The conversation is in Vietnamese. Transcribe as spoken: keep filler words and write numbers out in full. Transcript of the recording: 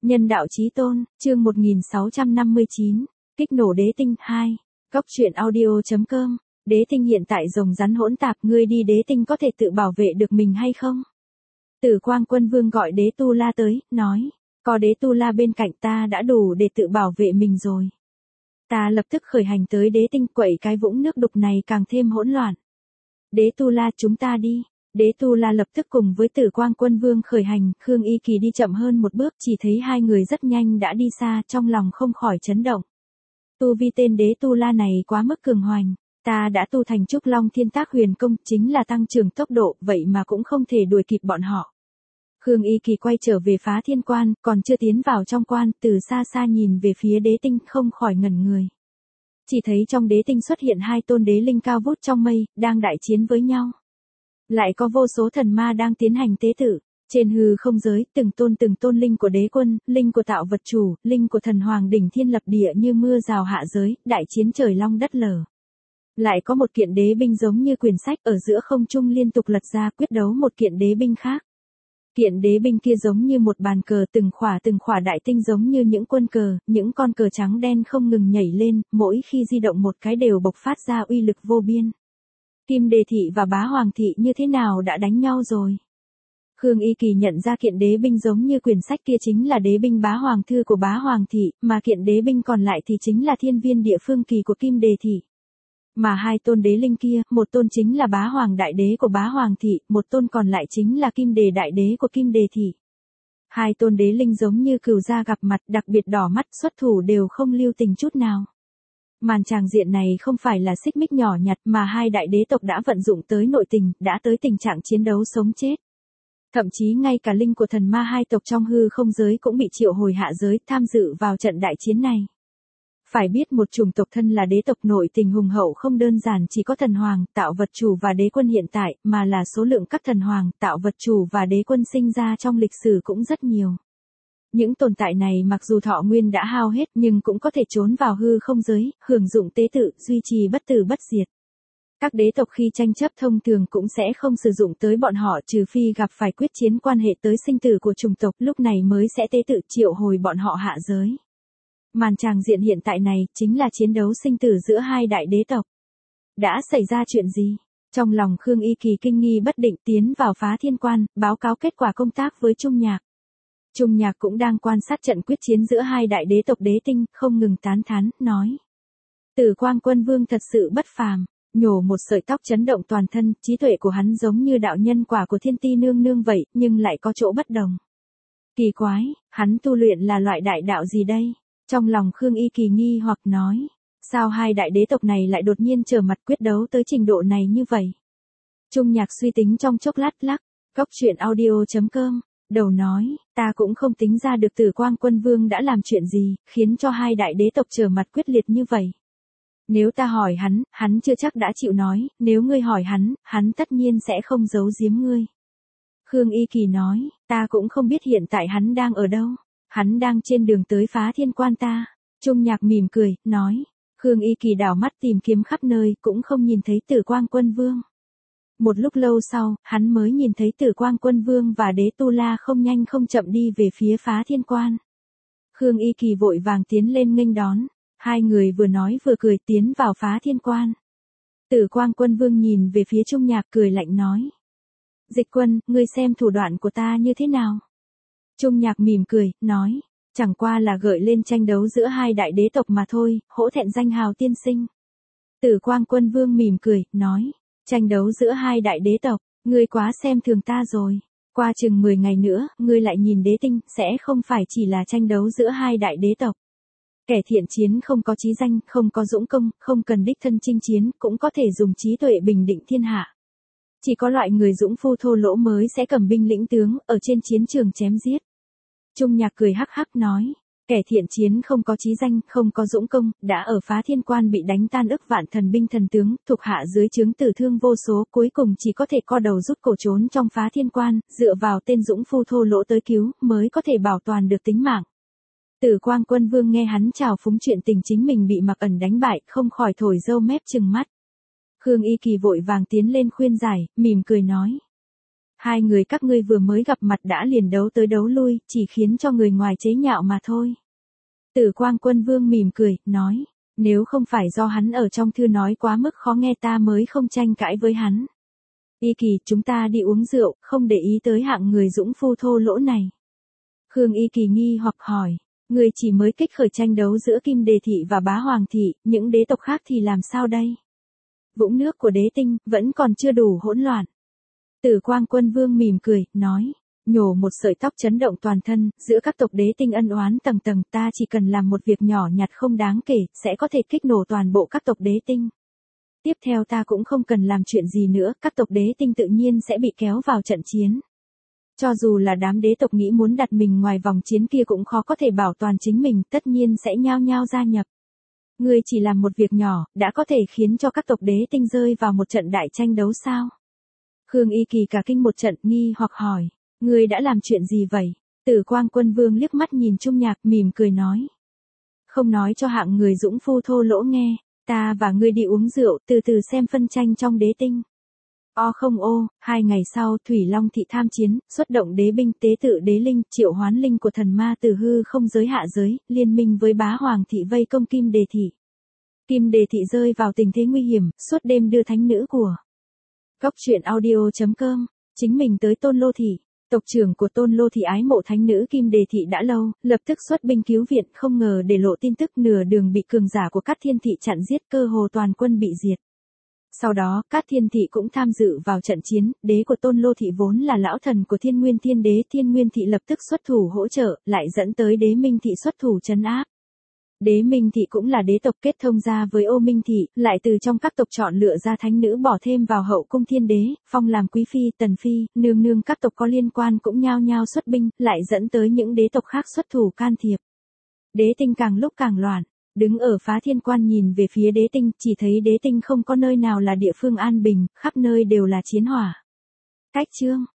Nhân đạo chí tôn, chương một nghìn sáu trăm năm mươi chín, kích nổ đế tinh hai. Cóc truyện audio.com. Đế tinh hiện tại rồng rắn hỗn tạp, ngươi đi đế tinh có thể tự bảo vệ được mình hay không? Tử Quang Quân Vương gọi đế Tu La tới, nói, có đế Tu La bên cạnh ta đã đủ để tự bảo vệ mình rồi. Ta lập tức khởi hành tới đế tinh, quậy cái vũng nước đục này càng thêm hỗn loạn. Đế Tu La, chúng ta đi. Đế Tu La lập tức cùng với Tử Quang Quân Vương khởi hành, Khương Y Kỳ đi chậm hơn một bước, chỉ thấy hai người rất nhanh đã đi xa, trong lòng không khỏi chấn động. Tu vi tên Đế Tu La này quá mức cường hoành, ta đã tu thành Trúc Long Thiên Tác Huyền Công, chính là tăng trưởng tốc độ, vậy mà cũng không thể đuổi kịp bọn họ. Khương Y Kỳ quay trở về Phá Thiên Quan, còn chưa tiến vào trong quan, từ xa xa nhìn về phía đế tinh không khỏi ngẩn người. Chỉ thấy trong đế tinh xuất hiện hai tôn đế linh cao vút trong mây, đang đại chiến với nhau. Lại có vô số thần ma đang tiến hành tế tự. Trên hư không giới, từng tôn từng tôn linh của đế quân, linh của tạo vật chủ, linh của thần hoàng đỉnh thiên lập địa như mưa rào hạ giới, đại chiến trời long đất lở. Lại có một kiện đế binh giống như quyển sách ở giữa không trung liên tục lật ra quyết đấu một kiện đế binh khác. Kiện đế binh kia giống như một bàn cờ, từng khỏa từng khỏa đại tinh giống như những quân cờ, những con cờ trắng đen không ngừng nhảy lên, mỗi khi di động một cái đều bộc phát ra uy lực vô biên. Kim Đề Thị và Bá Hoàng Thị như thế nào đã đánh nhau rồi? Khương Y Kỳ nhận ra kiện đế binh giống như quyển sách kia chính là đế binh Bá Hoàng Thư của Bá Hoàng Thị, mà kiện đế binh còn lại thì chính là Thiên Viên Địa Phương Kỳ của Kim Đề Thị. Mà hai tôn đế linh kia, một tôn chính là Bá Hoàng Đại Đế của Bá Hoàng Thị, một tôn còn lại chính là Kim Đề Đại Đế của Kim Đề Thị. Hai tôn đế linh giống như cừu gia gặp mặt, đặc biệt đỏ mắt, xuất thủ đều không lưu tình chút nào. Màn tràng diện này không phải là xích mích nhỏ nhặt mà hai đại đế tộc đã vận dụng tới nội tình, đã tới tình trạng chiến đấu sống chết. Thậm chí ngay cả linh của thần ma hai tộc trong hư không giới cũng bị triệu hồi hạ giới tham dự vào trận đại chiến này. Phải biết một chủng tộc thân là đế tộc nội tình hùng hậu không đơn giản chỉ có thần hoàng, tạo vật chủ và đế quân hiện tại, mà là số lượng các thần hoàng, tạo vật chủ và đế quân sinh ra trong lịch sử cũng rất nhiều. Những tồn tại này mặc dù thọ nguyên đã hao hết nhưng cũng có thể trốn vào hư không giới, hưởng dụng tế tự, duy trì bất tử bất diệt. Các đế tộc khi tranh chấp thông thường cũng sẽ không sử dụng tới bọn họ trừ phi gặp phải quyết chiến quan hệ tới sinh tử của chủng tộc, lúc này mới sẽ tế tự triệu hồi bọn họ hạ giới. Màn tràng diện hiện tại này chính là chiến đấu sinh tử giữa hai đại đế tộc. Đã xảy ra chuyện gì? Trong lòng Khương Y Kỳ kinh nghi bất định tiến vào Phá Thiên Quan, báo cáo kết quả công tác với Trung Nhạc. Trung Nhạc cũng đang quan sát trận quyết chiến giữa hai đại đế tộc đế tinh, không ngừng tán thán, nói. Tử Quang Quân Vương thật sự bất phàm, nhổ một sợi tóc chấn động toàn thân, trí tuệ của hắn giống như đạo nhân quả của Thiên Ti Nương Nương vậy, nhưng lại có chỗ bất đồng. Kỳ quái, hắn tu luyện là loại đại đạo gì đây? Trong lòng Khương Y Kỳ nghi hoặc nói, sao hai đại đế tộc này lại đột nhiên trở mặt quyết đấu tới trình độ này như vậy? Trung Nhạc suy tính trong chốc lát lắc, cóc truyện audio.com. Đầu nói, ta cũng không tính ra được Tử Quang Quân Vương đã làm chuyện gì, khiến cho hai đại đế tộc trở mặt quyết liệt như vậy. Nếu ta hỏi hắn, hắn chưa chắc đã chịu nói, nếu ngươi hỏi hắn, hắn tất nhiên sẽ không giấu giếm ngươi. Khương Y Kỳ nói, ta cũng không biết hiện tại hắn đang ở đâu, hắn đang trên đường tới Phá Thiên Quan ta. Trung Nhạc mỉm cười, nói, Khương Y Kỳ đảo mắt tìm kiếm khắp nơi, cũng không nhìn thấy Tử Quang Quân Vương. Một lúc lâu sau, hắn mới nhìn thấy Tử Quang Quân Vương và Đế Tu La không nhanh không chậm đi về phía Phá Thiên Quan. Khương Y Kỳ vội vàng tiến lên nghênh đón, hai người vừa nói vừa cười tiến vào Phá Thiên Quan. Tử Quang Quân Vương nhìn về phía Trung Nhạc cười lạnh nói. Dịch Quân, ngươi xem thủ đoạn của ta như thế nào? Trung Nhạc mỉm cười, nói, chẳng qua là gợi lên tranh đấu giữa hai đại đế tộc mà thôi, hổ thẹn danh hào tiên sinh. Tử Quang Quân Vương mỉm cười, nói. Tranh đấu giữa hai đại đế tộc, ngươi quá xem thường ta rồi. Qua chừng mười ngày nữa, ngươi lại nhìn đế tinh, sẽ không phải chỉ là tranh đấu giữa hai đại đế tộc. Kẻ thiện chiến không có chí danh, không có dũng công, không cần đích thân chinh chiến, cũng có thể dùng trí tuệ bình định thiên hạ. Chỉ có loại người dũng phu thô lỗ mới sẽ cầm binh lĩnh tướng, ở trên chiến trường chém giết. Trung Nhạc cười hắc hắc nói. Kẻ thiện chiến không có chí danh, không có dũng công, đã ở Phá Thiên Quan bị đánh tan ức vạn thần binh thần tướng, thuộc hạ dưới trướng tử thương vô số, cuối cùng chỉ có thể co đầu rút cổ trốn trong Phá Thiên Quan, dựa vào tên dũng phu thô lỗ tới cứu, mới có thể bảo toàn được tính mạng. Tử Quang Quân Vương nghe hắn chào phúng chuyện tình chính mình bị Mặc Ẩn đánh bại, không khỏi thổi râu mép trừng mắt. Khương Y Kỳ vội vàng tiến lên khuyên giải, mỉm cười nói. Hai người các ngươi vừa mới gặp mặt đã liền đấu tới đấu lui, chỉ khiến cho người ngoài chế nhạo mà thôi. Tử Quang Quân Vương mỉm cười, nói, nếu không phải do hắn ở trong thư nói quá mức khó nghe ta mới không tranh cãi với hắn. Y Kỳ, chúng ta đi uống rượu, không để ý tới hạng người dũng phu thô lỗ này. Khương Y Kỳ nghi hoặc hỏi, người chỉ mới kích khởi tranh đấu giữa Kim Đề Thị và Bá Hoàng Thị, những đế tộc khác thì làm sao đây? Vũng nước của đế tinh, vẫn còn chưa đủ hỗn loạn. Tử Quang Quân Vương mỉm cười, nói, nhổ một sợi tóc chấn động toàn thân, giữa các tộc đế tinh ân oán tầng tầng, ta chỉ cần làm một việc nhỏ nhặt không đáng kể, sẽ có thể kích nổ toàn bộ các tộc đế tinh. Tiếp theo ta cũng không cần làm chuyện gì nữa, các tộc đế tinh tự nhiên sẽ bị kéo vào trận chiến. Cho dù là đám đế tộc nghĩ muốn đặt mình ngoài vòng chiến kia cũng khó có thể bảo toàn chính mình, tất nhiên sẽ nhao nhao gia nhập. Ngươi chỉ làm một việc nhỏ, đã có thể khiến cho các tộc đế tinh rơi vào một trận đại tranh đấu sao? Khương Y Kỳ cả kinh một trận, nghi hoặc hỏi, ngươi đã làm chuyện gì vậy? Tử Quang Quân Vương liếc mắt nhìn Trung Nhạc, mỉm cười nói. Không nói cho hạng người dũng phu thô lỗ nghe, ta và ngươi đi uống rượu, từ từ xem phân tranh trong đế tinh. O không ô, hai ngày sau Thủy Long Thị tham chiến, xuất động đế binh tế tự đế linh, triệu hoán linh của thần ma từ hư không giới hạ giới, liên minh với Bá Hoàng Thị vây công Kim Đề Thị. Kim Đề Thị rơi vào tình thế nguy hiểm, suốt đêm đưa thánh nữ của Cốc truyện audio chấm com, chính mình tới Tôn Lô Thị. Tộc trưởng của Tôn Lô Thị ái mộ thánh nữ Kim Đề Thị đã lâu, lập tức xuất binh cứu viện, không ngờ để lộ tin tức nửa đường bị cường giả của Cát Thiên Thị chặn giết, cơ hồ toàn quân bị diệt. Sau đó, Cát Thiên Thị cũng tham dự vào trận chiến, đế của Tôn Lô Thị vốn là lão thần của Thiên Nguyên Thiên Đế, Thiên Nguyên Thị lập tức xuất thủ hỗ trợ, lại dẫn tới Đế Minh Thị xuất thủ trấn áp. Đế Minh Thị cũng là đế tộc kết thông gia với Ô Minh Thị, lại từ trong các tộc chọn lựa ra thánh nữ bỏ thêm vào hậu cung thiên đế, phong làm quý phi, tần phi, nương nương các tộc có liên quan cũng nhao nhao xuất binh, lại dẫn tới những đế tộc khác xuất thủ can thiệp. Đế tinh càng lúc càng loạn, đứng ở Phá Thiên Quan nhìn về phía đế tinh, chỉ thấy đế tinh không có nơi nào là địa phương an bình, khắp nơi đều là chiến hỏa. Cách chương